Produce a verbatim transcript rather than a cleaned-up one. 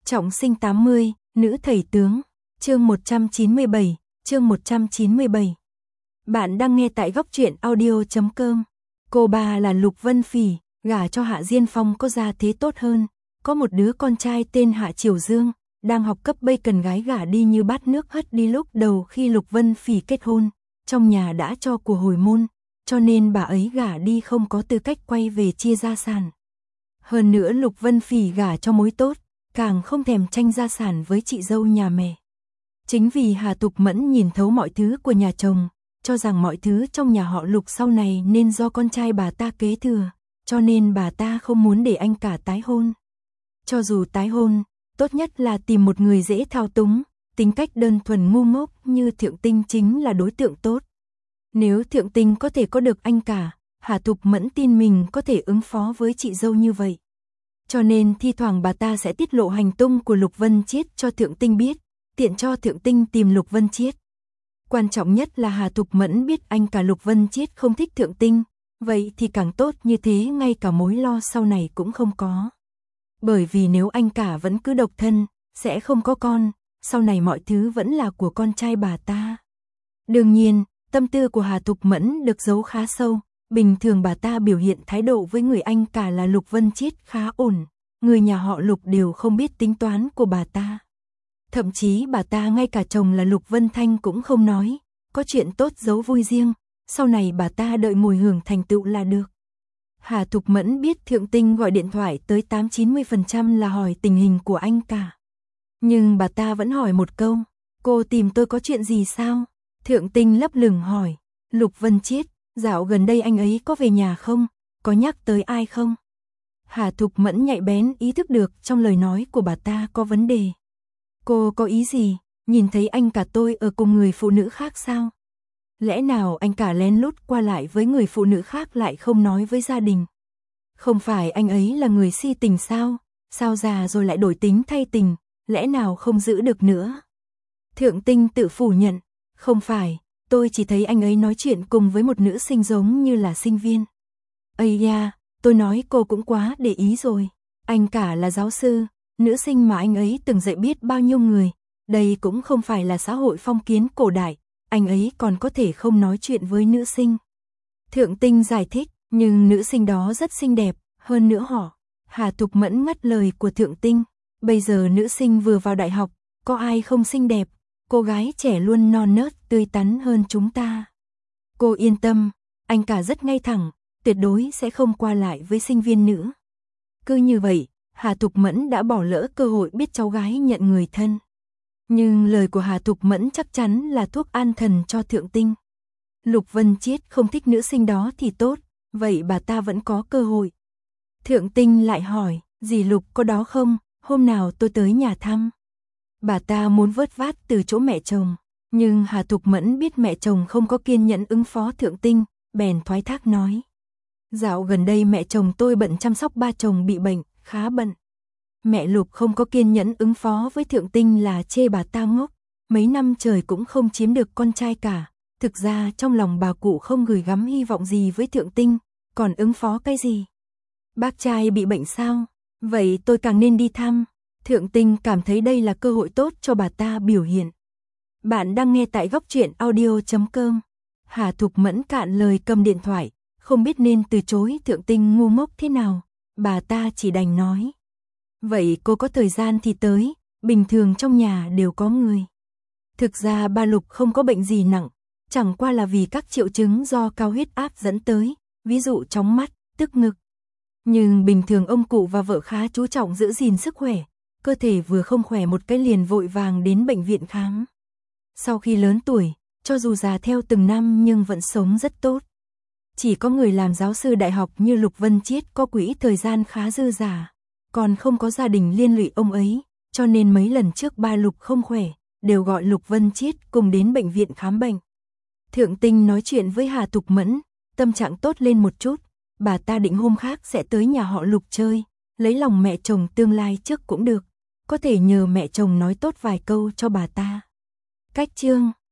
Trọng sinh tám mươi, nữ thầy tướng, chương một trăm chín mươi bảy, chương một trăm chín mươi bảy. Bạn đang nghe tại góc truyện audio chấm com. Cô bà là Lục Vân Phỉ, gả cho Hạ Diên Phong có gia thế tốt hơn, có một đứa con trai tên Hạ Triều Dương, đang học cấp bê cần gái gả đi như bát nước hất đi. Lúc đầu khi Lục Vân Phỉ kết hôn, trong nhà đã cho của hồi môn, cho nên bà ấy gả đi không có tư cách quay về chia gia sản. Hơn nữa Lục Vân Phỉ gả cho mối tốt, càng không thèm tranh gia sản với chị dâu nhà mẹ. Chính vì Hà Thục Mẫn nhìn thấu mọi thứ của nhà chồng, cho rằng mọi thứ trong nhà họ Lục sau này nên do con trai bà ta kế thừa, cho nên bà ta không muốn để anh cả tái hôn. Cho dù tái hôn, tốt nhất là tìm một người dễ thao túng, tính cách đơn thuần ngu ngốc như Thượng Tinh chính là đối tượng tốt. Nếu Thượng Tinh có thể có được anh cả, Hà Thục Mẫn tin mình có thể ứng phó với chị dâu như vậy. Cho nên thi thoảng bà ta sẽ tiết lộ hành tung của Lục Vân Chiết cho Thượng Tinh biết, tiện cho Thượng Tinh tìm Lục Vân Chiết. Quan trọng nhất là Hà Thục Mẫn biết anh cả Lục Vân Chiết không thích Thượng Tinh, vậy thì càng tốt, như thế ngay cả mối lo sau này cũng không có. Bởi vì nếu anh cả vẫn cứ độc thân, sẽ không có con, sau này mọi thứ vẫn là của con trai bà ta. Đương nhiên, tâm tư của Hà Thục Mẫn được giấu khá sâu, bình thường bà ta biểu hiện thái độ với người anh cả là Lục Vân Chiết khá ổn, người nhà họ Lục đều không biết tính toán của bà ta. Thậm chí bà ta ngay cả chồng là Lục Vân Thanh cũng không nói, có chuyện tốt giấu vui riêng, sau này bà ta đợi mùi hưởng thành tựu là được. Hà Thục Mẫn biết Thượng Tinh gọi điện thoại tới tám chín mươi phần trăm là hỏi tình hình của anh cả. Nhưng bà ta vẫn hỏi một câu, cô tìm tôi có chuyện gì sao? Thượng Tinh lấp lửng hỏi, Lục Vân Chiết, dạo gần đây anh ấy có về nhà không? Có nhắc tới ai không? Hà Thục Mẫn nhạy bén ý thức được trong lời nói của bà ta có vấn đề. Cô có ý gì? Nhìn thấy anh cả tôi ở cùng người phụ nữ khác sao? Lẽ nào anh cả lén lút qua lại với người phụ nữ khác lại không nói với gia đình? Không phải anh ấy là người si tình sao? Sao già rồi lại đổi tính thay tình, lẽ nào không giữ được nữa? Thượng Tinh tự phủ nhận, không phải, tôi chỉ thấy anh ấy nói chuyện cùng với một nữ sinh giống như là sinh viên. Ây da, tôi nói cô cũng quá để ý rồi, anh cả là giáo sư, nữ sinh mà anh ấy từng dạy biết bao nhiêu người, đây cũng không phải là xã hội phong kiến cổ đại, anh ấy còn có thể không nói chuyện với nữ sinh. Thượng Tinh giải thích, nhưng nữ sinh đó rất xinh đẹp, hơn nữa họ. Hà Thục Mẫn ngắt lời của Thượng Tinh, bây giờ nữ sinh vừa vào đại học, có ai không xinh đẹp, cô gái trẻ luôn non nớt tươi tắn hơn chúng ta. Cô yên tâm, anh cả rất ngay thẳng, tuyệt đối sẽ không qua lại với sinh viên nữ. Cứ như vậy, Hà Thục Mẫn đã bỏ lỡ cơ hội biết cháu gái nhận người thân. Nhưng lời của Hà Thục Mẫn chắc chắn là thuốc an thần cho Thượng Tinh. Lục Vân Chiết không thích nữ sinh đó thì tốt, vậy bà ta vẫn có cơ hội. Thượng Tinh lại hỏi, dì Lục có đó không, hôm nào tôi tới nhà thăm. Bà ta muốn vớt vát từ chỗ mẹ chồng, nhưng Hà Thục Mẫn biết mẹ chồng không có kiên nhẫn ứng phó Thượng Tinh, bèn thoái thác nói. Dạo gần đây mẹ chồng tôi bận chăm sóc ba chồng bị bệnh, khá bận. Mẹ Lục không có kiên nhẫn ứng phó với Thượng Tinh là chê bà ta ngốc, mấy năm trời cũng không chiếm được con trai cả. Thực ra trong lòng bà cụ không gửi gắm hy vọng gì với Thượng Tinh, còn ứng phó cái gì? Bác trai bị bệnh sao? Vậy tôi càng nên đi thăm. Thượng Tinh cảm thấy đây là cơ hội tốt cho bà ta biểu hiện. Bạn đang nghe tại góc truyện audio chấm com. Hà Thục Mẫn cạn lời cầm điện thoại, không biết nên từ chối Thượng Tinh ngu ngốc thế nào. Bà ta chỉ đành nói. Vậy cô có thời gian thì tới, bình thường trong nhà đều có người. Thực ra ba Lục không có bệnh gì nặng, chẳng qua là vì các triệu chứng do cao huyết áp dẫn tới, ví dụ chóng mắt, tức ngực. Nhưng bình thường ông cụ và vợ khá chú trọng giữ gìn sức khỏe, cơ thể vừa không khỏe một cái liền vội vàng đến bệnh viện khám. Sau khi lớn tuổi, cho dù già theo từng năm nhưng vẫn sống rất tốt. Chỉ có người làm giáo sư đại học như Lục Vân Chiết có quỹ thời gian khá dư dả, còn không có gia đình liên lụy ông ấy, cho nên mấy lần trước ba Lục không khỏe, đều gọi Lục Vân Chiết cùng đến bệnh viện khám bệnh. Thượng Tinh nói chuyện với Hà Thục Mẫn, tâm trạng tốt lên một chút, bà ta định hôm khác sẽ tới nhà họ Lục chơi, lấy lòng mẹ chồng tương lai trước cũng được, có thể nhờ mẹ chồng nói tốt vài câu cho bà ta. Cách chương